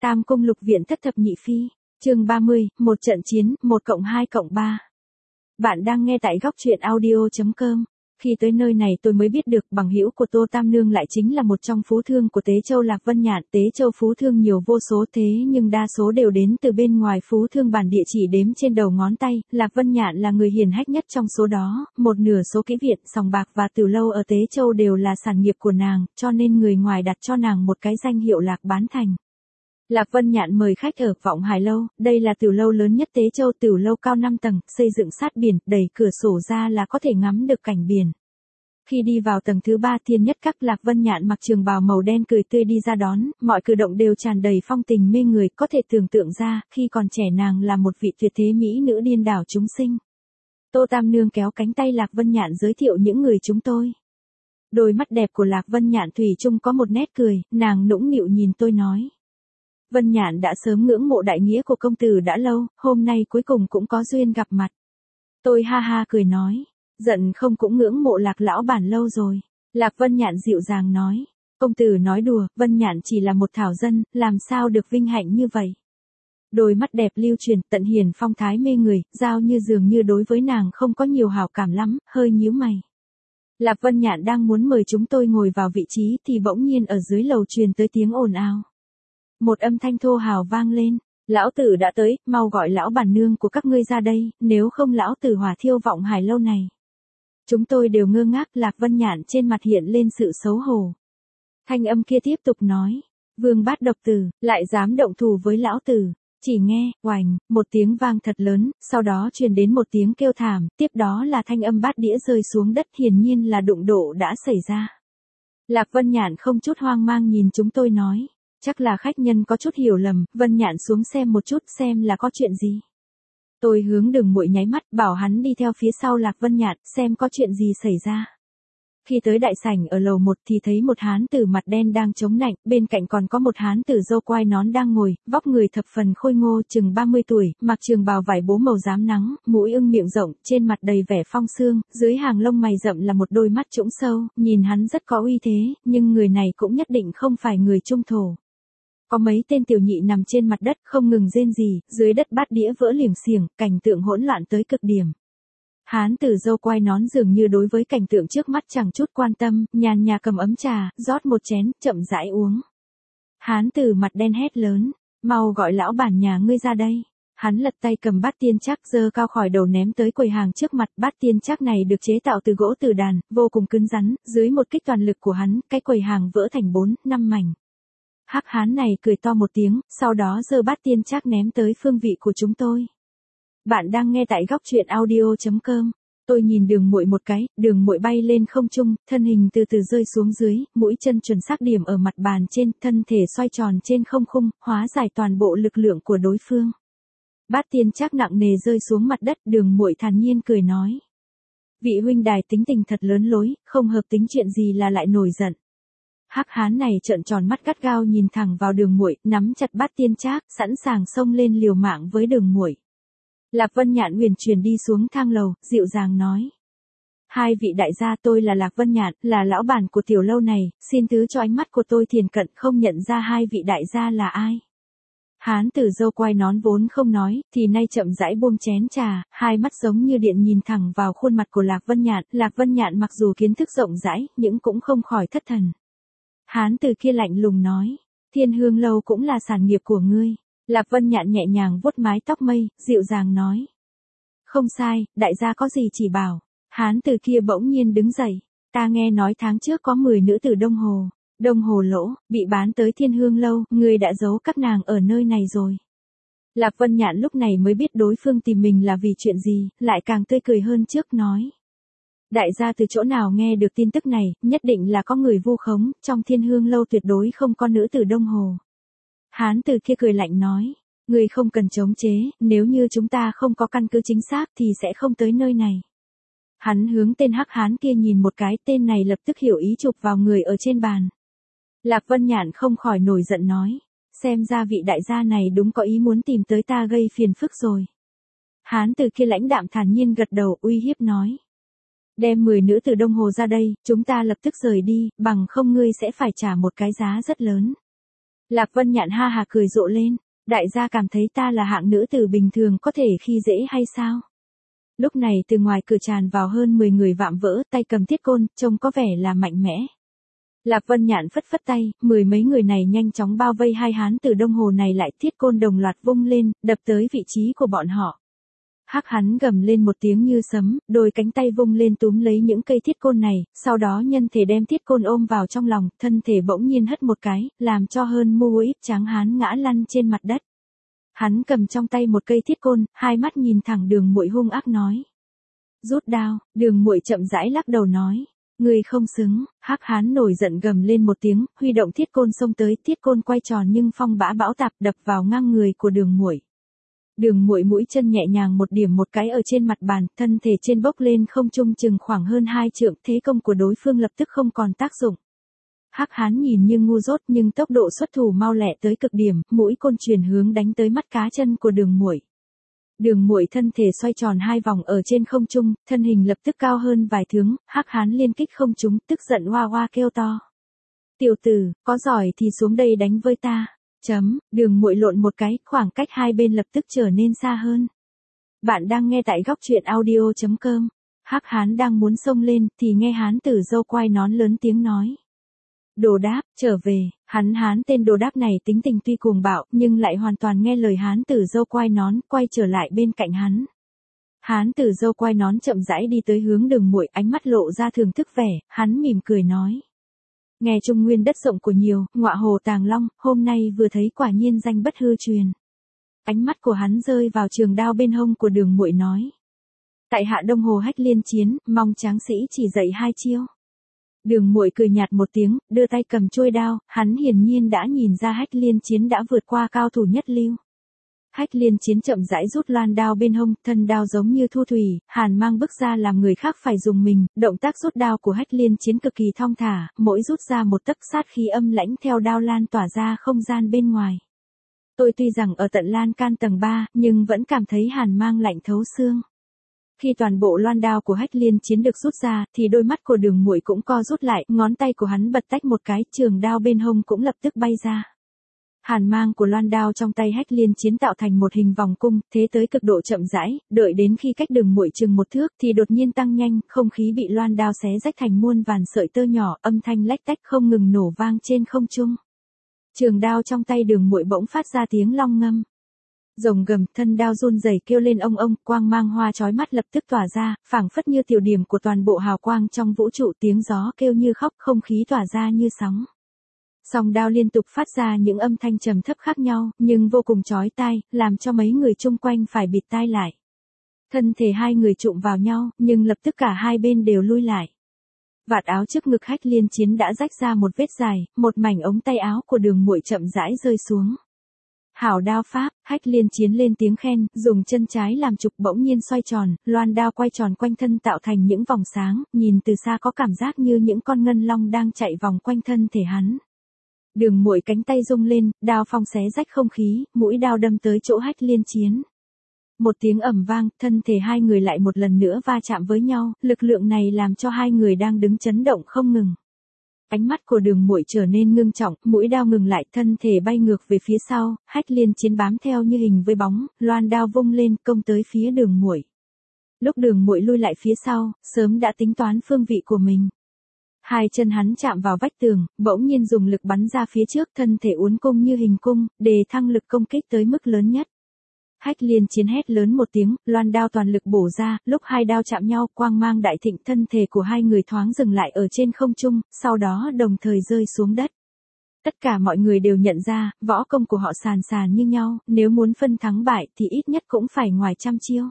Tam cung lục viện thất thập nhị phi, chương 30, một trận chiến, 1+2+3. Bạn đang nghe tại góc truyện audio.com. Khi tới nơi này tôi mới biết được bằng hữu của Tô Tam Nương lại chính là một trong phú thương của Tế Châu Lạc Vân Nhạn. Tế Châu phú thương nhiều vô số thế nhưng đa số đều đến từ bên ngoài, phú thương bản địa chỉ đếm trên đầu ngón tay. Lạc Vân Nhạn là người hiền hách nhất trong số đó, một nửa số kỹ viện, sòng bạc và từ lâu ở Tế Châu đều là sản nghiệp của nàng, cho nên người ngoài đặt cho nàng một cái danh hiệu Lạc Bán Thành. Lạc Vân Nhạn mời khách ở Vọng Hải Lâu, đây là tiểu lâu lớn nhất Tế Châu, tiểu lâu cao 5 tầng, xây dựng sát biển, đẩy cửa sổ ra là có thể ngắm được cảnh biển. Khi đi vào tầng thứ 3 thiên nhất các, Lạc Vân Nhạn mặc trường bào màu đen cười tươi đi ra đón, mọi cử động đều tràn đầy phong tình mê người, có thể tưởng tượng ra, khi còn trẻ nàng là một vị tuyệt thế mỹ nữ điên đảo chúng sinh. Tô Tam Nương kéo cánh tay Lạc Vân Nhạn giới thiệu những người chúng tôi. Đôi mắt đẹp của Lạc Vân Nhạn thủy chung có một nét cười, nàng nũng nịu nhìn tôi nói. Vân Nhạn đã sớm ngưỡng mộ đại nghĩa của công tử đã lâu, hôm nay cuối cùng cũng có duyên gặp mặt. Tôi ha ha cười nói, giận không cũng ngưỡng mộ Lạc lão bản lâu rồi. Lạc Vân Nhạn dịu dàng nói, công tử nói đùa, Vân Nhạn chỉ là một thảo dân, làm sao được vinh hạnh như vậy. Đôi mắt đẹp lưu truyền, tận hiền phong thái mê người, giao như dường như đối với nàng không có nhiều hảo cảm lắm, hơi nhíu mày. Lạc Vân Nhạn đang muốn mời chúng tôi ngồi vào vị trí thì bỗng nhiên ở dưới lầu truyền tới tiếng ồn ào. Một âm thanh thô hào vang lên, lão tử đã tới, mau gọi lão bản nương của các ngươi ra đây, nếu không lão tử hỏa thiêu Vọng Hải Lâu này. Chúng tôi đều ngơ ngác, Lạc Vân Nhạn trên mặt hiện lên sự xấu hổ. Thanh âm kia tiếp tục nói, vương bát độc tử, lại dám động thủ với lão tử. Chỉ nghe, oành, một tiếng vang thật lớn, sau đó truyền đến một tiếng kêu thảm, tiếp đó là thanh âm bát đĩa rơi xuống đất, hiển nhiên là đụng độ đã xảy ra. Lạc Vân Nhạn không chút hoang mang nhìn chúng tôi nói, chắc là khách nhân có chút hiểu lầm, Vân Nhạn xuống xem một chút xem là có chuyện gì. Tôi hướng Đường Muội nháy mắt, bảo hắn đi theo phía sau Lạc Vân Nhạn, xem có chuyện gì xảy ra. Khi tới đại sảnh ở lầu 1 thì thấy một hán tử mặt đen đang chống nạnh, bên cạnh còn có một hán tử râu quai nón đang ngồi, vóc người thập phần khôi ngô, chừng 30 tuổi, mặc trường bào vải bố màu rám nắng, mũi ưng miệng rộng, trên mặt đầy vẻ phong sương, dưới hàng lông mày rậm là một đôi mắt trũng sâu, nhìn hắn rất có uy thế, nhưng người này cũng nhất định không phải người trung thổ. Có mấy tên tiểu nhị nằm trên mặt đất không ngừng rên rỉ, dưới đất bát đĩa vỡ liềng xiềng, cảnh tượng hỗn loạn tới cực điểm. Hán tử râu quai nón dường như đối với cảnh tượng trước mắt chẳng chút quan tâm, nhàn nhã cầm ấm trà, rót một chén, chậm rãi uống. Hán tử mặt đen hét lớn, mau gọi lão bản nhà ngươi ra đây. Hắn lật tay cầm bát tiên trác giơ cao khỏi đầu ném tới quầy hàng trước mặt, bát tiên trác này được chế tạo từ gỗ từ đàn, vô cùng cứng rắn, dưới một kích toàn lực của hắn, cái quầy hàng vỡ thành 4-5 mảnh. Hắc hán này cười to một tiếng, sau đó giơ bát tiên trác ném tới phương vị của chúng tôi. Bạn đang nghe tại góc truyện audio.com. Tôi nhìn Đường Muội một cái, Đường Muội bay lên không trung, thân hình từ từ rơi xuống dưới, mũi chân chuẩn xác điểm ở mặt bàn trên, thân thể xoay tròn trên không khung, hóa giải toàn bộ lực lượng của đối phương. Bát tiên trác nặng nề rơi xuống mặt đất, Đường Muội thản nhiên cười nói. Vị huynh đài tính tình thật lớn lối, không hợp tính chuyện gì là lại nổi giận. Hắc hán này trợn tròn mắt gắt gao nhìn thẳng vào Đường Muội, nắm chặt bát tiên trác, sẵn sàng xông lên liều mạng với Đường Muội. Lạc Vân Nhạn huyền chuyển đi xuống thang lầu, dịu dàng nói. Hai vị đại gia, tôi là Lạc Vân Nhạn, là lão bản của tiểu lâu này, xin thứ cho ánh mắt của tôi thiền cận không nhận ra hai vị đại gia là ai. Hán tử râu quai nón vốn không nói, thì nay chậm rãi buông chén trà, hai mắt giống như điện nhìn thẳng vào khuôn mặt của Lạc Vân Nhạn mặc dù kiến thức rộng rãi, nhưng cũng không khỏi thất thần. Hán tử kia lạnh lùng nói, Thiên Hương Lâu cũng là sản nghiệp của ngươi. Lạc Vân Nhạn nhẹ nhàng vuốt mái tóc mây, dịu dàng nói. Không sai, đại gia có gì chỉ bảo. Hán tử kia bỗng nhiên đứng dậy. Ta nghe nói tháng trước có 10 nữ tử Đông Hồ Lỗ, bị bán tới Thiên Hương Lâu, ngươi đã giấu các nàng ở nơi này rồi. Lạc Vân Nhạn lúc này mới biết đối phương tìm mình là vì chuyện gì, lại càng tươi cười hơn trước nói. Đại gia từ chỗ nào nghe được tin tức này, nhất định là có người vu khống, trong Thiên Hương Lâu tuyệt đối không có nữ tử Đông Hồ. Hán tử kia cười lạnh nói, người không cần chống chế, nếu như chúng ta không có căn cứ chính xác thì sẽ không tới nơi này. Hắn hướng tên hắc hán kia nhìn một cái, tên này lập tức hiểu ý chụp vào người ở trên bàn. Lạc Vân Nhạn không khỏi nổi giận nói, xem ra vị đại gia này đúng có ý muốn tìm tới ta gây phiền phức rồi. Hán tử kia lãnh đạm thản nhiên gật đầu, uy hiếp nói. Đem 10 nữ tử Đông Hồ ra đây, chúng ta lập tức rời đi, bằng không ngươi sẽ phải trả một cái giá rất lớn. Lạc Vân Nhạn ha hà cười rộ lên, đại gia cảm thấy ta là hạng nữ tử bình thường có thể khi dễ hay sao? Lúc này từ ngoài cửa tràn vào hơn 10 người vạm vỡ, tay cầm thiết côn, trông có vẻ là mạnh mẽ. Lạc Vân Nhạn phất phất tay, 10 mấy người này nhanh chóng bao vây hai hán tử đông hồ này lại, thiết côn đồng loạt vung lên, đập tới vị trí của bọn họ. Hắc hắn gầm lên một tiếng như sấm, đôi cánh tay vung lên túm lấy những cây thiết côn này, sau đó nhân thể đem thiết côn ôm vào trong lòng, thân thể bỗng nhiên hất một cái, làm cho hơn mu ít tráng hán ngã lăn trên mặt đất. Hắn cầm trong tay một cây thiết côn, hai mắt nhìn thẳng Đường Muội hung ác nói. Rút đao, Đường Muội chậm rãi lắc đầu nói. Ngươi không xứng. Hắc hán nổi giận gầm lên một tiếng, huy động thiết côn xông tới, thiết côn quay tròn nhưng phong bão bão tạp đập vào ngang người của Đường Muội. Đường Muội mũi chân nhẹ nhàng một điểm một cái ở trên mặt bàn, thân thể trên bốc lên không trung chừng khoảng hơn 2 trượng, thế công của đối phương lập tức không còn tác dụng. Hắc hán nhìn như ngu dốt nhưng tốc độ xuất thủ mau lẹ tới cực điểm, mũi côn chuyển hướng đánh tới mắt cá chân của Đường Muội. Đường Muội thân thể xoay tròn 2 vòng ở trên không trung, thân hình lập tức cao hơn vài thước, Hắc hán liên kích không trúng, tức giận oa oa kêu to. Tiểu tử, có giỏi thì xuống đây đánh với ta. Đường Muội lộn một cái, khoảng cách hai bên lập tức trở nên xa hơn. Bạn đang nghe tại góc truyện audio.com. Hắc hán đang muốn xông lên, thì nghe hán tử râu quai nón lớn tiếng nói. Đồ Đáp, trở về. Hán tên Đồ Đáp này tính tình tuy cuồng bạo, nhưng lại hoàn toàn nghe lời hán tử râu quai nón, quay trở lại bên cạnh hắn. Hán tử râu quai nón chậm rãi đi tới hướng Đường Muội, ánh mắt lộ ra thưởng thức vẻ, hắn mỉm cười nói. Nghe Trung Nguyên đất rộng của nhiều, ngọa hồ Tàng Long, hôm nay vừa thấy quả nhiên danh bất hư truyền. Ánh mắt của hắn rơi vào trường đao bên hông của Đường Muội nói. Tại hạ Đông Hồ Hách Liên Chiến, mong tráng sĩ chỉ dạy 2 chiêu. Đường Muội cười nhạt một tiếng, đưa tay cầm chuôi đao, hắn hiển nhiên đã nhìn ra Hách Liên Chiến đã vượt qua cao thủ nhất lưu. Hách Liên Chiến chậm rãi rút loan đao bên hông, thân đao giống như thu thủy, hàn mang bức ra làm người khác phải dùng mình, động tác rút đao của Hách Liên Chiến cực kỳ thong thả, mỗi rút ra một tấc sát khí âm lãnh theo đao lan tỏa ra không gian bên ngoài. Tôi tuy rằng ở tận lan can tầng 3, nhưng vẫn cảm thấy hàn mang lạnh thấu xương. Khi toàn bộ loan đao của Hách Liên Chiến được rút ra, thì đôi mắt của Đường Muội cũng co rút lại, ngón tay của hắn bật tách một cái, trường đao bên hông cũng lập tức bay ra. Hàn mang của loan đao trong tay Hách Liên Chiến tạo thành một hình vòng cung, thế tới cực độ chậm rãi, đợi đến khi cách Đường Muội chừng 1 thước thì đột nhiên tăng nhanh, không khí bị loan đao xé rách thành muôn vàn sợi tơ nhỏ, âm thanh lách tách không ngừng nổ vang trên không trung. Trường đao trong tay Đường Muội bỗng phát ra tiếng long ngâm. Rồng gầm, thân đao run rẩy kêu lên ông, quang mang hoa chói mắt lập tức tỏa ra, phảng phất như tiểu điểm của toàn bộ hào quang trong vũ trụ, tiếng gió kêu như khóc, không khí tỏa ra như sóng. Song đao liên tục phát ra những âm thanh trầm thấp khác nhau, nhưng vô cùng chói tai, làm cho mấy người chung quanh phải bịt tai lại. Thân thể hai người chụm vào nhau, nhưng lập tức cả hai bên đều lui lại. Vạt áo trước ngực Hách Liên Chiến đã rách ra một vết dài, một mảnh ống tay áo của Đường Muội chậm rãi rơi xuống. Hảo đao pháp, Hách Liên Chiến lên tiếng khen, dùng chân trái làm trục bỗng nhiên xoay tròn, loan đao quay tròn quanh thân tạo thành những vòng sáng, nhìn từ xa có cảm giác như những con ngân long đang chạy vòng quanh thân thể hắn. Đường Muội cánh tay rung lên, đao phong xé rách không khí, mũi đao đâm tới chỗ Hách Liên Chiến. Một tiếng ầm vang, thân thể hai người lại một lần nữa va chạm với nhau, lực lượng này làm cho hai người đang đứng chấn động không ngừng. Ánh mắt của Đường Muội trở nên ngưng trọng, mũi đao ngừng lại, thân thể bay ngược về phía sau, Hách Liên Chiến bám theo như hình với bóng, loan đao vung lên công tới phía Đường Muội. Lúc Đường Muội lui lại phía sau, sớm đã tính toán phương vị của mình. Hai chân hắn chạm vào vách tường, bỗng nhiên dùng lực bắn ra phía trước, thân thể uốn cung như hình cung, đề thăng lực công kích tới mức lớn nhất. Hách Liên Chiến hét lớn một tiếng, loan đao toàn lực bổ ra, lúc hai đao chạm nhau, quang mang đại thịnh, thân thể của hai người thoáng dừng lại ở trên không trung, sau đó đồng thời rơi xuống đất. Tất cả mọi người đều nhận ra, võ công của họ sàn sàn như nhau, nếu muốn phân thắng bại thì ít nhất cũng phải ngoài 100 chiêu.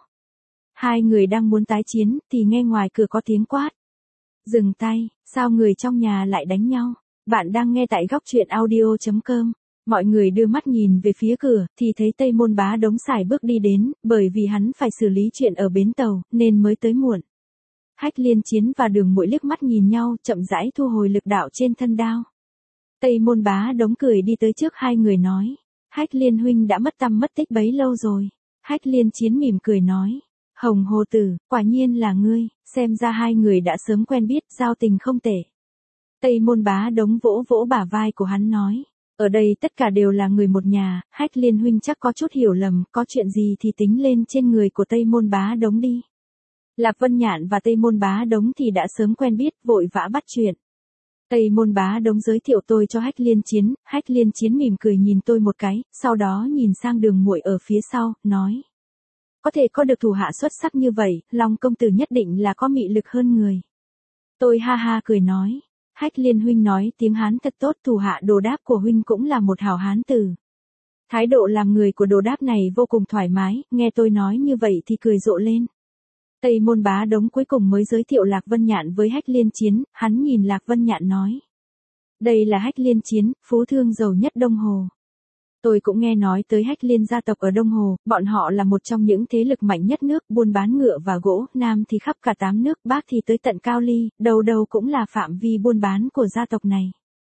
Hai người đang muốn tái chiến, thì nghe ngoài cửa có tiếng quát. Dừng tay, sao người trong nhà lại đánh nhau? Bạn đang nghe tại góc truyện audio.com. Mọi người đưa mắt nhìn về phía cửa, thì thấy Tây Môn Bá Đống sải bước đi đến, bởi vì hắn phải xử lý chuyện ở bến tàu, nên mới tới muộn. Hách Liên Chiến và Đường Muội liếc mắt nhìn nhau, chậm rãi thu hồi lực đạo trên thân đao. Tây Môn Bá Đống cười đi tới trước hai người nói. Hách Liên huynh đã mất tăm mất tích bấy lâu rồi. Hách Liên Chiến mỉm cười nói. Hồng Hồ Tử, quả nhiên là ngươi, xem ra hai người đã sớm quen biết, giao tình không tệ. Tây Môn Bá Đống vỗ vỗ bả vai của hắn nói. Ở đây tất cả đều là người một nhà, Hách Liên huynh chắc có chút hiểu lầm, có chuyện gì thì tính lên trên người của Tây Môn Bá Đống đi. Lạc Vân Nhạn và Tây Môn Bá Đống thì đã sớm quen biết, vội vã bắt chuyện. Tây Môn Bá Đống giới thiệu tôi cho Hách Liên Chiến mỉm cười nhìn tôi một cái, sau đó nhìn sang Đường muội ở phía sau, nói. Có thể có được thủ hạ xuất sắc như vậy, Long công tử nhất định là có mị lực hơn người. Tôi ha ha cười nói. Hách Liên huynh nói tiếng Hán thật tốt, thủ hạ Đồ Đáp của huynh cũng là một hảo hán tử. Thái độ làm người của Đồ Đáp này vô cùng thoải mái, nghe tôi nói như vậy thì cười rộ lên. Tây Môn Bá Đống cuối cùng mới giới thiệu Lạc Vân Nhạn với Hách Liên Chiến, hắn nhìn Lạc Vân Nhạn nói. Đây là Hách Liên Chiến, phú thương giàu nhất Đông Hồ. Tôi cũng nghe nói tới Hách Liên gia tộc ở Đông Hồ, bọn họ là một trong những thế lực mạnh nhất nước, buôn bán ngựa và gỗ, Nam thì khắp cả 8 nước, Bắc thì tới tận Cao Ly, đầu đầu cũng là phạm vi buôn bán của gia tộc này.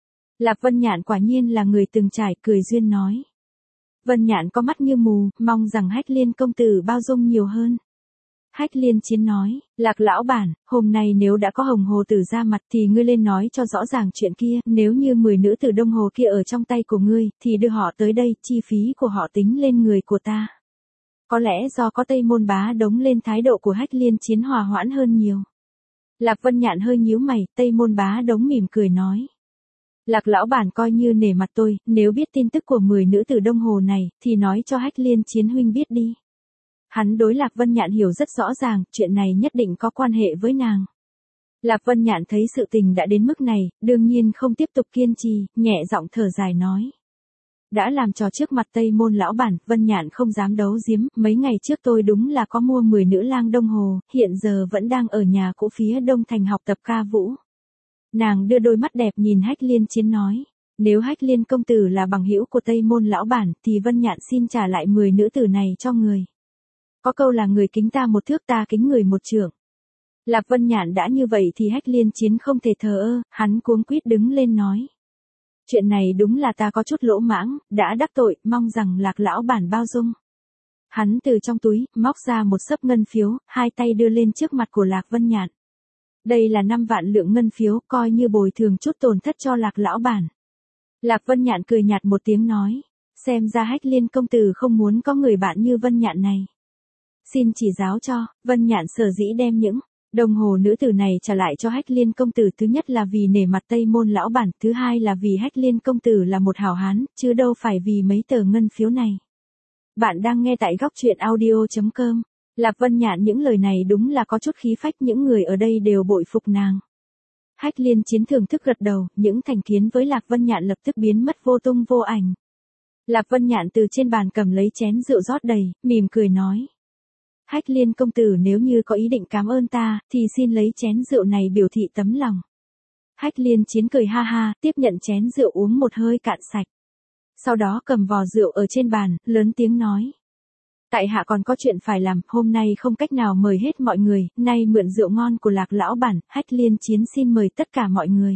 Lạc Vân Nhạn quả nhiên là người từng trải, cười duyên nói. Vân Nhạn có mắt như mù, mong rằng Hách Liên công tử bao dung nhiều hơn. Hách Liên Chiến nói, Lạc lão bản, hôm nay nếu đã có Hồng Hồ tử ra mặt thì ngươi lên nói cho rõ ràng chuyện kia, nếu như 10 nữ tử Đông Hồ kia ở trong tay của ngươi, thì đưa họ tới đây, chi phí của họ tính lên người của ta. Có lẽ do có Tây Môn Bá Đống lên thái độ của Hách Liên Chiến hòa hoãn hơn nhiều. Lạc Vân Nhạn hơi nhíu mày, Tây Môn Bá Đống mỉm cười nói. Lạc lão bản coi như nể mặt tôi, nếu biết tin tức của 10 nữ tử Đông Hồ này, thì nói cho Hách Liên Chiến huynh biết đi. Hắn đối Lạc Vân Nhạn hiểu rất rõ ràng, chuyện này nhất định có quan hệ với nàng. Lạc Vân Nhạn thấy sự tình đã đến mức này, đương nhiên không tiếp tục kiên trì, nhẹ giọng thở dài nói. Đã làm trò trước mặt Tây Môn lão bản, Vân Nhạn không dám đấu giếm, mấy ngày trước tôi đúng là có mua 10 nữ lang Đông Hồ, hiện giờ vẫn đang ở nhà cũ phía Đông Thành học tập ca vũ. Nàng đưa đôi mắt đẹp nhìn Hách Liên Chiến nói. Nếu Hách Liên công tử là bằng hữu của Tây Môn lão bản, thì Vân Nhạn xin trả lại 10 nữ tử này cho người. Có câu là người kính ta một thước, ta kính người một trượng. Lạc Vân Nhạn đã như vậy thì Hách Liên Chiến không thể thờ ơ, hắn cuống quýt đứng lên nói. Chuyện này đúng là ta có chút lỗ mãng, đã đắc tội, mong rằng Lạc lão bản bao dung. Hắn từ trong túi, móc ra một xấp ngân phiếu, hai tay đưa lên trước mặt của Lạc Vân Nhạn. Đây là 5 vạn lượng ngân phiếu, coi như bồi thường chút tổn thất cho Lạc lão bản. Lạc Vân Nhạn cười nhạt một tiếng nói. Xem ra Hách Liên công tử không muốn có người bạn như Vân Nhạn này. Xin chỉ giáo cho, Vân Nhạn sở dĩ đem những Đông Hồ nữ tử này trả lại cho Hách Liên công tử, thứ nhất là vì nể mặt Tây Môn lão bản, thứ hai là vì Hách Liên công tử là một hảo hán, chứ đâu phải vì mấy tờ ngân phiếu này. Bạn đang nghe tại góc truyện audio.com. Lạc Vân Nhạn những lời này đúng là có chút khí phách, những người ở đây đều bội phục nàng. Hách Liên Chiến thưởng thức gật đầu, những thành kiến với Lạc Vân Nhạn lập tức biến mất vô tung vô ảnh. Lạc Vân Nhạn từ trên bàn cầm lấy chén rượu rót đầy, mỉm cười nói. Hách Liên công tử nếu như có ý định cảm ơn ta, thì xin lấy chén rượu này biểu thị tấm lòng. Hách Liên Chiến cười ha ha, tiếp nhận chén rượu uống một hơi cạn sạch. Sau đó cầm vò rượu ở trên bàn, lớn tiếng nói. Tại hạ còn có chuyện phải làm, hôm nay không cách nào mời hết mọi người, nay mượn rượu ngon của Lạc lão bản, Hách Liên Chiến xin mời tất cả mọi người.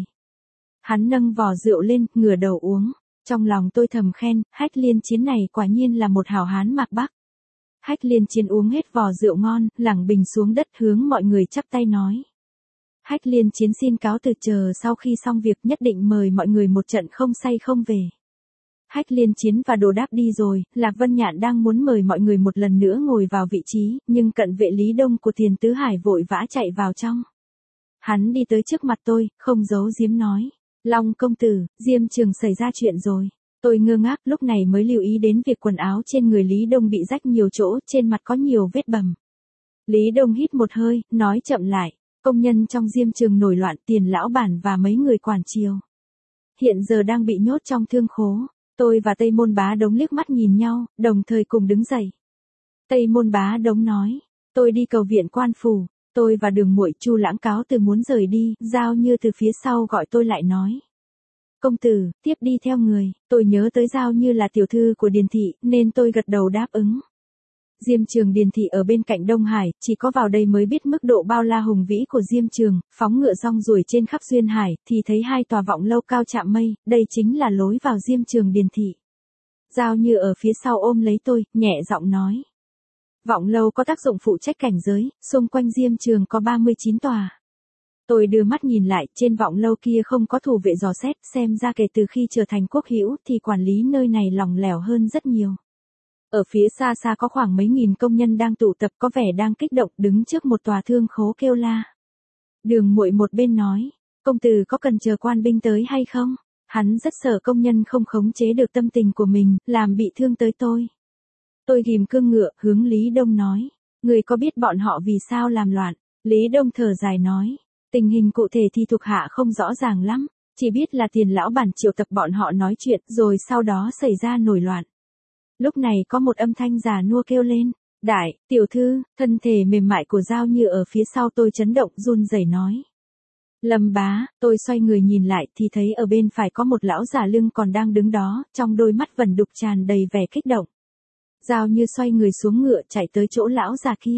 Hắn nâng vò rượu lên, ngửa đầu uống. Trong lòng tôi thầm khen, Hách Liên Chiến này quả nhiên là một hảo hán mạc Bắc. Hách Liên Chiến uống hết vò rượu ngon, lẳng bình xuống đất hướng mọi người chắp tay nói. Hách Liên Chiến xin cáo từ, chờ sau khi xong việc nhất định mời mọi người một trận không say không về. Hách Liên Chiến và Đồ Đáp đi rồi, Lạc Vân Nhạn đang muốn mời mọi người một lần nữa ngồi vào vị trí, nhưng cận vệ Lý Đông của Tiền Tứ Hải vội vã chạy vào trong. Hắn đi tới trước mặt tôi, không giấu giếm nói. Long công tử, Diêm Trường xảy ra chuyện rồi. Tôi ngơ ngác, lúc này mới lưu ý đến việc quần áo trên người Lý Đông bị rách nhiều chỗ, trên mặt có nhiều vết bầm. Lý Đông hít một hơi, nói chậm lại. Công nhân trong Diêm Trường nổi loạn, Tiền lão bản và mấy người quản triều hiện giờ đang bị nhốt trong thương khố. Tôi và Tây Môn Bá Đống liếc mắt nhìn nhau, đồng thời cùng đứng dậy. Tây Môn Bá Đống nói, tôi đi cầu viện quan phủ, tôi và Đường muội Chu Lãng cáo từ muốn rời đi, Giao Như từ phía sau gọi tôi lại nói. Công tử, tiếp đi theo người, tôi nhớ tới Giao Như là tiểu thư của Điền thị, nên tôi gật đầu đáp ứng. Diêm Trường Điền thị ở bên cạnh Đông Hải, chỉ có vào đây mới biết mức độ bao la hùng vĩ của Diêm Trường, phóng ngựa rong ruổi trên khắp duyên hải, thì thấy hai tòa vọng lâu cao chạm mây, đây chính là lối vào Diêm Trường Điền thị. Giao Như ở phía sau ôm lấy tôi, nhẹ giọng nói. Vọng lâu có tác dụng phụ trách cảnh giới, xung quanh Diêm Trường có 39 tòa. Tôi đưa mắt nhìn lại, trên vọng lâu kia không có thủ vệ dò xét, xem ra kể từ khi trở thành quốc hữu thì quản lý nơi này lỏng lẻo hơn rất nhiều. Ở phía xa xa có khoảng mấy nghìn công nhân đang tụ tập, có vẻ đang kích động, đứng trước một tòa thương khố kêu la. Đường Muội một bên nói, công tử có cần chờ quan binh tới hay không? Hắn rất sợ công nhân không khống chế được tâm tình của mình, làm bị thương tới tôi. Tôi ghim cương ngựa, hướng Lý Đông nói, người có biết bọn họ vì sao làm loạn? Lý Đông thở dài nói, tình hình cụ thể thì thuộc hạ không rõ ràng lắm, chỉ biết là Tiền lão bản triệu tập bọn họ nói chuyện rồi sau đó xảy ra nổi loạn. Lúc này có một âm thanh già nua kêu lên, đại, tiểu thư, thân thể mềm mại của Giao Như ở phía sau tôi chấn động run rẩy nói. Lâm bá, tôi xoay người nhìn lại thì thấy ở bên phải có một lão già lưng còn đang đứng đó, trong đôi mắt vẩn đục tràn đầy vẻ kích động. Giao Như xoay người xuống ngựa chạy tới chỗ lão già kia.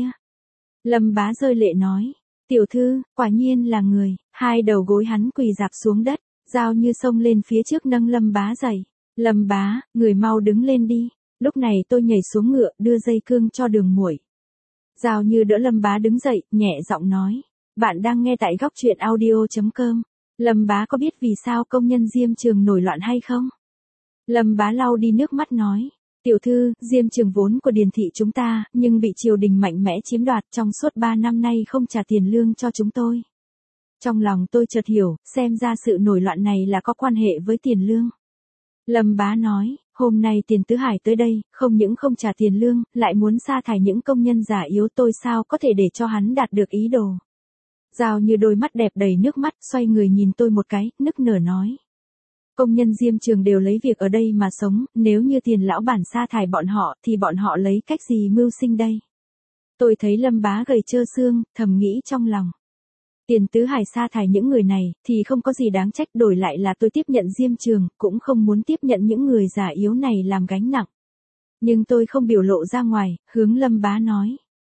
Lâm bá rơi lệ nói, tiểu thư, quả nhiên là người, hai đầu gối hắn quỳ rạp xuống đất, Giao Như xông lên phía trước nâng Lâm bá dậy. Lâm bá, người mau đứng lên đi. Lúc này tôi nhảy xuống ngựa, đưa dây cương cho Đường Muội. Giao Như đỡ Lâm bá đứng dậy, nhẹ giọng nói, bạn đang nghe tại góc truyện audio.com. Lâm bá có biết vì sao công nhân Diêm Trường nổi loạn hay không? Lâm bá lau đi nước mắt nói, tiểu thư, Diêm Trường vốn của Điền thị chúng ta, nhưng bị triều đình mạnh mẽ chiếm đoạt trong suốt 3 năm nay không trả tiền lương cho chúng tôi. Trong lòng tôi chợt hiểu, xem ra sự nổi loạn này là có quan hệ với tiền lương. Lâm bá nói, hôm nay Tiền Tứ Hải tới đây, không những không trả tiền lương, lại muốn sa thải những công nhân già yếu, tôi sao có thể để cho hắn đạt được ý đồ. Giao Như đôi mắt đẹp đầy nước mắt, xoay người nhìn tôi một cái, nức nở nói. Công nhân Diêm Trường đều lấy việc ở đây mà sống, nếu như Tiền lão bản sa thải bọn họ, thì bọn họ lấy cách gì mưu sinh đây? Tôi thấy Lâm bá gầy trơ xương, thầm nghĩ trong lòng. Tiền Tứ Hải sa thải những người này, thì không có gì đáng trách, đổi lại là tôi tiếp nhận Diêm Trường, cũng không muốn tiếp nhận những người già yếu này làm gánh nặng. Nhưng tôi không biểu lộ ra ngoài, hướng Lâm bá nói.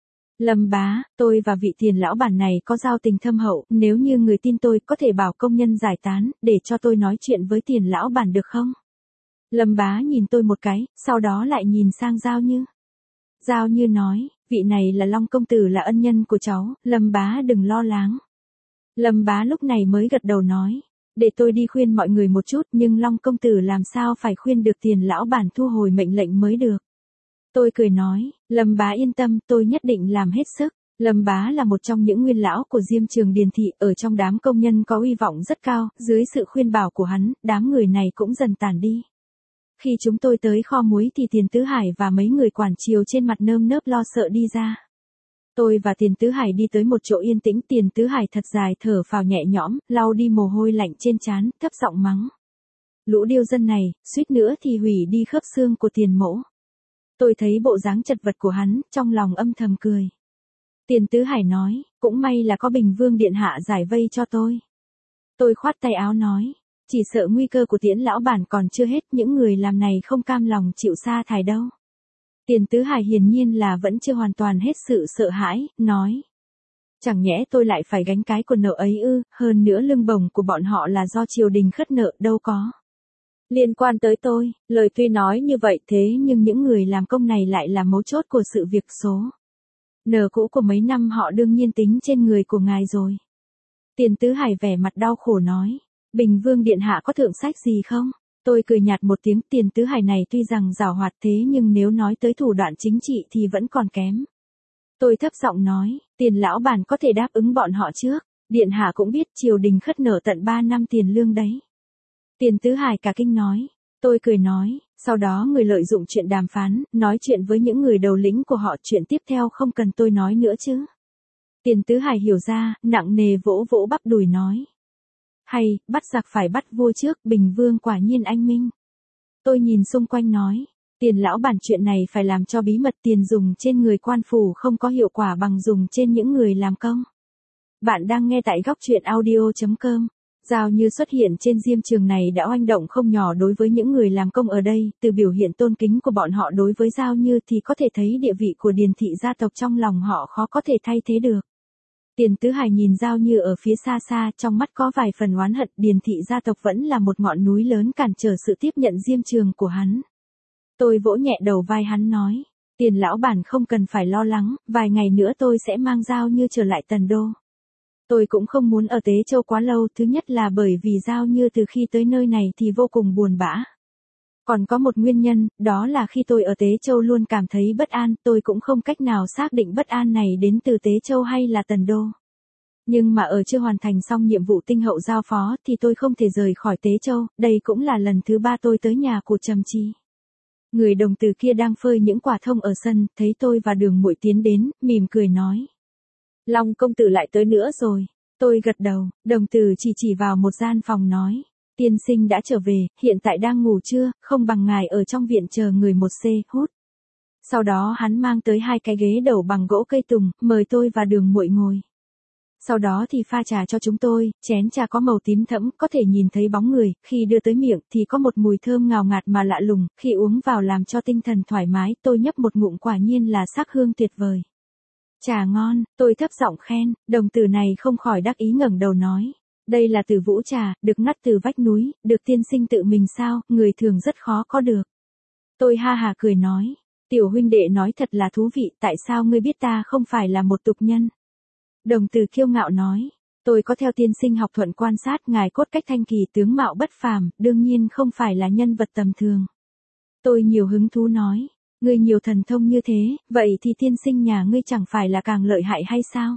Lâm bá, tôi và vị Tiền lão bản này có giao tình thâm hậu, nếu như người tin tôi có thể bảo công nhân giải tán, để cho tôi nói chuyện với Tiền lão bản được không? Lâm bá nhìn tôi một cái, sau đó lại nhìn sang Giao Như. Giao Như nói, vị này là Long công tử là ân nhân của cháu, Lâm bá đừng lo lắng. Lâm bá lúc này mới gật đầu nói, để tôi đi khuyên mọi người một chút, nhưng Long công tử làm sao phải khuyên được Tiền lão bản thu hồi mệnh lệnh mới được. Tôi cười nói, Lâm bá yên tâm, tôi nhất định làm hết sức. Lâm bá là một trong những nguyên lão của Diêm Trường Điền thị, ở trong đám công nhân có uy vọng rất cao, dưới sự khuyên bảo của hắn, đám người này cũng dần tàn đi. Khi chúng tôi tới kho muối thì Tiền Tứ Hải và mấy người quản triều trên mặt nơm nớp lo sợ đi ra. Tôi và Tiền Tứ Hải đi tới một chỗ yên tĩnh, Tiền Tứ Hải thật dài thở phào nhẹ nhõm, lau đi mồ hôi lạnh trên trán, thấp giọng mắng. Lũ điêu dân này, suýt nữa thì hủy đi khớp xương của Tiền mỗ. Tôi thấy bộ dáng chật vật của hắn, trong lòng âm thầm cười. Tiền Tứ Hải nói, cũng may là có Bình Vương điện hạ giải vây cho tôi. Tôi khoát tay áo nói, chỉ sợ nguy cơ của Tiễn lão bản còn chưa hết, những người làm này không cam lòng chịu sa thải đâu. Tiền Tứ Hải hiển nhiên là vẫn chưa hoàn toàn hết sự sợ hãi, nói. Chẳng nhẽ tôi lại phải gánh cái của nợ ấy ư, hơn nữa lương bổng của bọn họ là do triều đình khất nợ, đâu có liên quan tới tôi. Lời tuy nói như vậy thế nhưng những người làm công này lại là mấu chốt của sự việc số. Nợ cũ của mấy năm họ đương nhiên tính trên người của ngài rồi. Tiền Tứ Hải vẻ mặt đau khổ nói, Bình Vương điện hạ có thượng sách gì không? Tôi cười nhạt một tiếng, Tiền Tứ Hải này tuy rằng giàu hoạt thế nhưng nếu nói tới thủ đoạn chính trị thì vẫn còn kém. Tôi thấp giọng nói, Tiền lão bản có thể đáp ứng bọn họ trước, điện hạ cũng biết triều đình khất nợ tận 3 năm tiền lương đấy. Tiền Tứ Hải cả kinh nói, tôi cười nói, sau đó người lợi dụng chuyện đàm phán, nói chuyện với những người đầu lĩnh của họ, chuyện tiếp theo không cần tôi nói nữa chứ. Tiền Tứ Hải hiểu ra, nặng nề vỗ vỗ bắp đùi nói. Hay, bắt giặc phải bắt vua trước, Bình Vương quả nhiên anh minh. Tôi nhìn xung quanh nói, Tiền lão bản chuyện này phải làm cho bí mật, tiền dùng trên người quan phủ không có hiệu quả bằng dùng trên những người làm công. Bạn đang nghe tại góc truyện audio.com. Giao Như xuất hiện trên Diêm Trường này đã oanh động không nhỏ đối với những người làm công ở đây, từ biểu hiện tôn kính của bọn họ đối với Giao Như thì có thể thấy địa vị của Điền thị gia tộc trong lòng họ khó có thể thay thế được. Tiền Tứ Hải nhìn Giao Như ở phía xa xa, trong mắt có vài phần oán hận, Điền thị gia tộc vẫn là một ngọn núi lớn cản trở sự tiếp nhận Diêm Trường của hắn. Tôi vỗ nhẹ đầu vai hắn nói, Tiền lão bản không cần phải lo lắng, vài ngày nữa tôi sẽ mang Giao Như trở lại Tần Đô. Tôi cũng không muốn ở Tế Châu quá lâu, thứ nhất là bởi vì Giao Như từ khi tới nơi này thì vô cùng buồn bã. Còn có một nguyên nhân, đó là khi tôi ở Tế Châu luôn cảm thấy bất an, tôi cũng không cách nào xác định bất an này đến từ Tế Châu hay là Tần Đô. Nhưng mà ở chưa hoàn thành xong nhiệm vụ tinh hậu giao phó thì tôi không thể rời khỏi Tế Châu, đây cũng là lần thứ 3 tôi tới nhà của Trầm Chi. Người đồng tử kia đang phơi những quả thông ở sân, thấy tôi và Đường Muội tiến đến, mỉm cười nói. Long công tử lại tới nữa rồi. Tôi gật đầu, đồng tử chỉ vào một gian phòng nói. Tiên sinh đã trở về, hiện tại đang ngủ trưa, không bằng ngài ở trong viện chờ người một c hút. Sau đó hắn mang tới 2 cái ghế đầu bằng gỗ cây tùng, mời tôi và Đường Muội ngồi. Sau đó thì pha trà cho chúng tôi, chén trà có màu tím thẫm, có thể nhìn thấy bóng người, khi đưa tới miệng thì có một mùi thơm ngào ngạt mà lạ lùng, khi uống vào làm cho tinh thần thoải mái, tôi nhấp một ngụm quả nhiên là sắc hương tuyệt vời. Trà ngon, tôi thấp giọng khen, đồng tử này không khỏi đắc ý ngẩng đầu nói. Đây là từ vũ trà, được ngắt từ vách núi, được tiên sinh tự mình sao, người thường rất khó có được. Tôi ha hà cười nói, tiểu huynh đệ nói thật là thú vị, tại sao ngươi biết ta không phải là một tục nhân? Đồng tử kiêu ngạo nói, tôi có theo tiên sinh học thuận quan sát ngài cốt cách thanh kỳ tướng mạo bất phàm, đương nhiên không phải là nhân vật tầm thường. Tôi nhiều hứng thú nói, ngươi nhiều thần thông như thế, vậy thì tiên sinh nhà ngươi chẳng phải là càng lợi hại hay sao?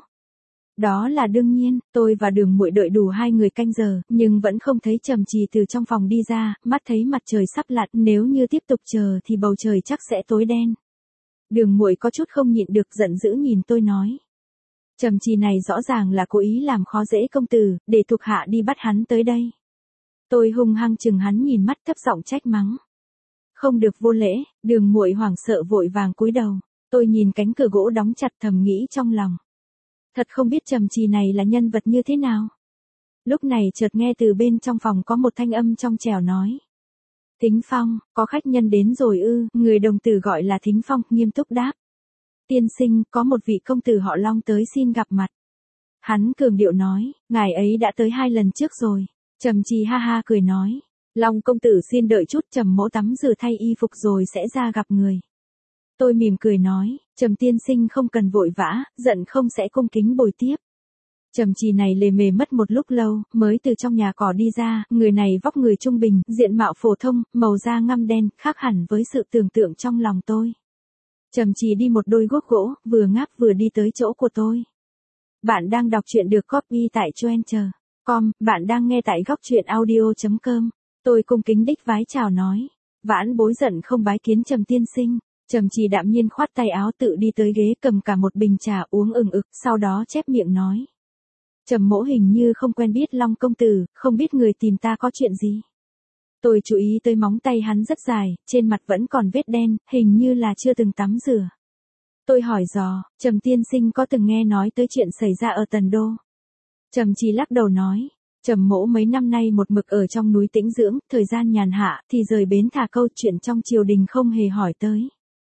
Đó là đương nhiên, tôi và Đường Muội đợi đủ 2 người canh giờ, nhưng vẫn không thấy Trầm Trì từ trong phòng đi ra, mắt thấy mặt trời sắp lặn, nếu như tiếp tục chờ thì bầu trời chắc sẽ tối đen. Đường Muội có chút không nhịn được giận dữ nhìn tôi nói. Trầm Trì này rõ ràng là cố ý làm khó dễ công tử, để thuộc hạ đi bắt hắn tới đây. Tôi hung hăng chừng hắn nhìn mắt thấp giọng trách mắng. Không được vô lễ, Đường Muội hoảng sợ vội vàng cúi đầu. Tôi nhìn cánh cửa gỗ đóng chặt thầm nghĩ trong lòng. Thật không biết Trầm Trì này là nhân vật như thế nào. Lúc này chợt nghe từ bên trong phòng có một thanh âm trong trẻo nói. Thính Phong, có khách nhân đến rồi ư, người đồng tử gọi là Thính Phong, nghiêm túc đáp. Tiên sinh, có một vị công tử họ Long tới xin gặp mặt. Hắn cường điệu nói, ngài ấy đã tới 2 lần trước rồi. Trầm Trì ha ha cười nói. Long công tử xin đợi chút, Trầm mỗ tắm rửa thay y phục rồi sẽ ra gặp người. Tôi mỉm cười nói, Trầm tiên sinh không cần vội vã, giận không sẽ cung kính bồi tiếp. Trầm Trì này lề mề mất một lúc lâu, mới từ trong nhà cỏ đi ra, người này vóc người trung bình, diện mạo phổ thông, màu da ngăm đen, khác hẳn với sự tưởng tượng trong lòng tôi. Trầm Trì đi một đôi guốc gỗ, vừa ngáp vừa đi tới chỗ của tôi. Bạn đang đọc truyện được copy tại Choenter.com, bạn đang nghe tại góc truyện audio.com. Tôi cung kính đích vái chào nói. Vãn bối giận không bái kiến Trầm tiên sinh. Trầm Trì đạm nhiên khoát tay áo tự đi tới ghế cầm cả một bình trà uống ừng ực, sau đó chép miệng nói. Trầm mỗ hình như không quen biết Long công tử, không biết người tìm ta có chuyện gì. Tôi chú ý tới móng tay hắn rất dài, trên mặt vẫn còn vết đen, hình như là chưa từng tắm rửa. Tôi hỏi dò, Trầm tiên sinh có từng nghe nói tới chuyện xảy ra ở Tần Đô? Trầm Trì lắc đầu nói, Trầm mỗ mấy năm nay một mực ở trong núi tĩnh dưỡng, thời gian nhàn hạ thì rời bến thả câu, chuyện trong triều đình không hề hỏi tới.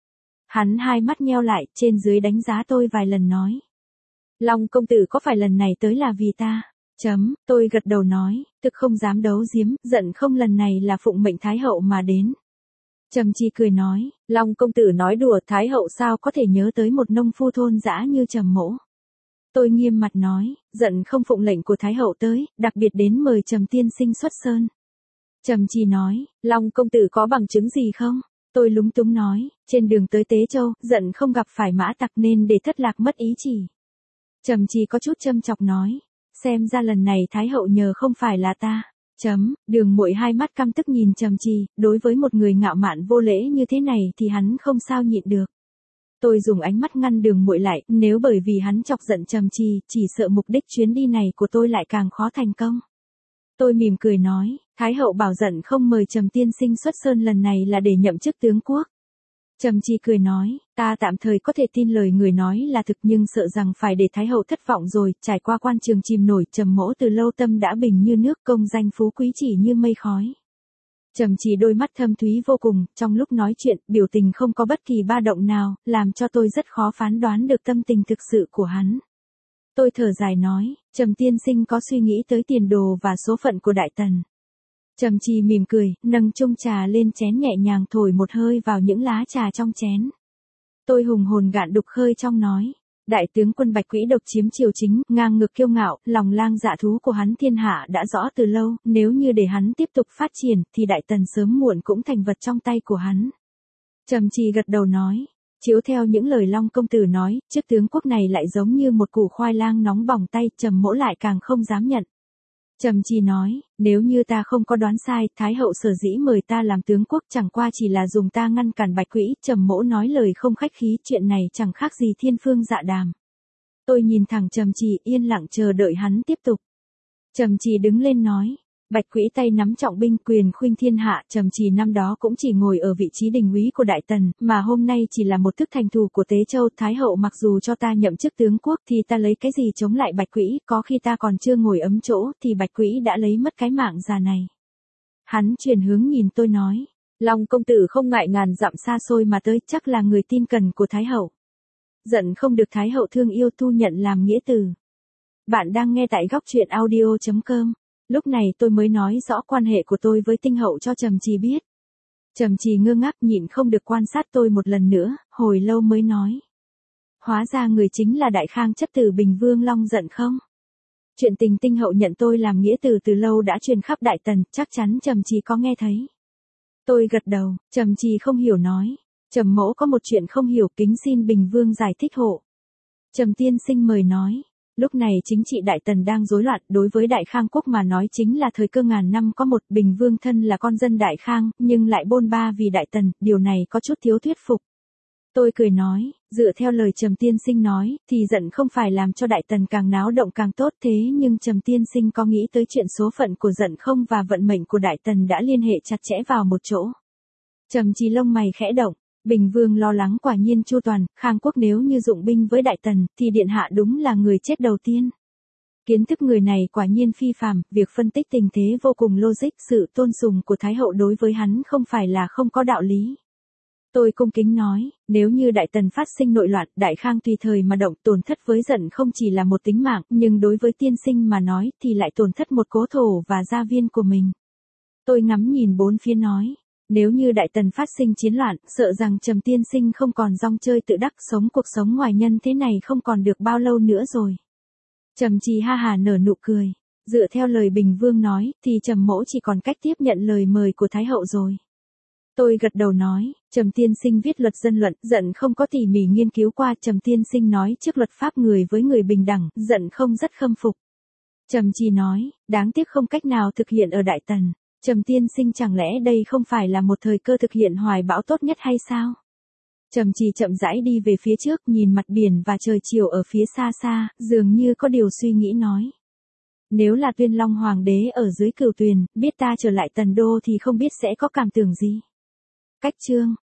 Hắn 2 mắt nheo lại, trên dưới đánh giá tôi vài lần nói. Long công tử có phải lần này tới là vì ta? Tôi gật đầu nói, thực không dám đấu giếm, giận không lần này là phụng mệnh Thái hậu mà đến. Trầm Trì cười nói, Long công tử nói đùa, Thái hậu sao có thể nhớ tới một nông phu thôn dã như Trầm mỗ. Tôi nghiêm mặt nói, giận không phụng lệnh của Thái hậu tới, đặc biệt đến mời Trầm tiên sinh xuất sơn. Trầm Trì nói, Long công tử có bằng chứng gì không? Tôi lúng túng nói, trên đường tới Tế Châu, giận không gặp phải mã tặc nên để thất lạc mất ý chỉ. Trầm Trì có chút châm chọc nói, xem ra lần này Thái hậu nhờ không phải là ta. Đường Muội 2 mắt căm tức nhìn Trầm Trì, đối với một người ngạo mạn vô lễ như thế này thì hắn không sao nhịn được. Tôi dùng ánh mắt ngăn Đường Muội lại, nếu bởi vì hắn chọc giận Trầm Trì, chỉ sợ mục đích chuyến đi này của tôi lại càng khó thành công. Tôi mỉm cười nói, Thái hậu bảo giận không mời Trầm tiên sinh xuất sơn lần này là để nhậm chức tướng quốc. Trầm Trì cười nói, ta tạm thời có thể tin lời người nói là thực nhưng sợ rằng phải để Thái hậu thất vọng rồi, trải qua quan trường chìm nổi, Trầm mỗ từ lâu tâm đã bình như nước, công danh phú quý chỉ như mây khói. Trầm Trì đôi mắt thâm thúy vô cùng, trong lúc nói chuyện, biểu tình không có bất kỳ ba động nào, làm cho tôi rất khó phán đoán được tâm tình thực sự của hắn. Tôi thở dài nói, Trầm tiên sinh có suy nghĩ tới tiền đồ và số phận của Đại Tần. Trầm Trì mỉm cười, nâng chung trà lên chén nhẹ nhàng thổi một hơi vào những lá trà trong chén. Tôi hùng hồn gạn đục khơi trong nói, Đại tướng quân Bạch Quỹ độc chiếm triều chính, ngang ngược kiêu ngạo, lòng lang dạ thú của hắn thiên hạ đã rõ từ lâu, nếu như để hắn tiếp tục phát triển, thì Đại Tần sớm muộn cũng thành vật trong tay của hắn. Trầm Trì gật đầu nói, chiếu theo những lời Long công tử nói, chức tướng quốc này lại giống như một củ khoai lang nóng bỏng tay, Trầm mỗ lại càng không dám nhận. Trầm Trì nói, nếu như ta không có đoán sai, Thái hậu sở dĩ mời ta làm tướng quốc chẳng qua chỉ là dùng ta ngăn cản Bạch Quỹ. Trầm mỗ nói lời không khách khí, chuyện này chẳng khác gì thiên phương dạ đàm. Tôi nhìn thẳng Trầm Trì, yên lặng chờ đợi hắn tiếp tục. Trầm Trì đứng lên nói, Bạch Quỹ tay nắm trọng binh quyền khuynh thiên hạ, Trầm Trì năm đó cũng chỉ ngồi ở vị trí đình úy của Đại Tần, mà hôm nay chỉ là một thức thành thù của Tế Châu. Thái hậu mặc dù cho ta nhậm chức tướng quốc thì ta lấy cái gì chống lại Bạch Quỹ, có khi ta còn chưa ngồi ấm chỗ thì Bạch Quỹ đã lấy mất cái mạng già này. Hắn chuyển hướng nhìn tôi nói, Long công tử không ngại ngàn dặm xa xôi mà tới, chắc là người tin cần của Thái hậu. Giận không được Thái hậu thương yêu, thu nhận làm nghĩa tử. Bạn đang nghe tại góc truyện audio.com. Lúc này tôi mới nói rõ quan hệ của tôi với tinh hậu cho Trầm Trì biết. Trầm Trì ngơ ngác nhịn không được quan sát tôi một lần nữa, hồi lâu mới nói. Hóa ra người chính là Đại Khang chất tử Bình Vương Long Giận không? Chuyện tình tinh hậu nhận tôi làm nghĩa tử từ lâu đã truyền khắp Đại Tần, chắc chắn Trầm Trì có nghe thấy. Tôi gật đầu, Trầm Trì không hiểu nói. Trầm mỗ có một chuyện không hiểu, kính xin Bình Vương giải thích hộ. Trầm tiên sinh mời nói. Lúc này chính trị Đại Tần đang rối loạn, đối với Đại Khang quốc mà nói chính là thời cơ ngàn năm có một. Bình Vương thân là con dân Đại Khang, nhưng lại bôn ba vì Đại Tần, điều này có chút thiếu thuyết phục. Tôi cười nói, dựa theo lời Trầm tiên sinh nói, thì giận không phải làm cho Đại Tần càng náo động càng tốt, thế nhưng Trầm tiên sinh có nghĩ tới chuyện số phận của giận không và vận mệnh của Đại Tần đã liên hệ chặt chẽ vào một chỗ. Trầm Trì lông mày khẽ động. Bình Vương lo lắng quả nhiên chu toàn, Khang quốc nếu như dụng binh với Đại Tần, thì điện hạ đúng là người chết đầu tiên. Kiến thức người này quả nhiên phi phàm, việc phân tích tình thế vô cùng logic, sự tôn sùng của Thái hậu đối với hắn không phải là không có đạo lý. Tôi cung kính nói, nếu như Đại Tần phát sinh nội loạn, Đại Khang tùy thời mà động, tổn thất với giận không chỉ là một tính mạng, nhưng đối với tiên sinh mà nói thì lại tổn thất một cố thổ và gia viên của mình. Tôi ngắm nhìn bốn phía nói. Nếu như Đại Tần phát sinh chiến loạn, sợ rằng Trầm tiên sinh không còn rong chơi tự đắc, sống cuộc sống ngoài nhân thế này không còn được bao lâu nữa rồi. Trầm Trì ha hà nở nụ cười. Dựa theo lời Bình Vương nói, thì Trầm mỗ chỉ còn cách tiếp nhận lời mời của Thái hậu rồi. Tôi gật đầu nói, Trầm tiên sinh viết luật dân luận, giận không có tỉ mỉ nghiên cứu qua. Trầm tiên sinh nói trước luật pháp người với người bình đẳng, giận không rất khâm phục. Trầm Trì nói, đáng tiếc không cách nào thực hiện ở Đại Tần. Trầm tiên sinh chẳng lẽ đây không phải là một thời cơ thực hiện hoài bão tốt nhất hay sao? Trầm Trì chậm rãi đi về phía trước, nhìn mặt biển và trời chiều ở phía xa xa, dường như có điều suy nghĩ nói. Nếu là Tuyên Long Hoàng đế ở dưới Cửu Tuyền, biết ta trở lại Tần Đô thì không biết sẽ có cảm tưởng gì. Cách chương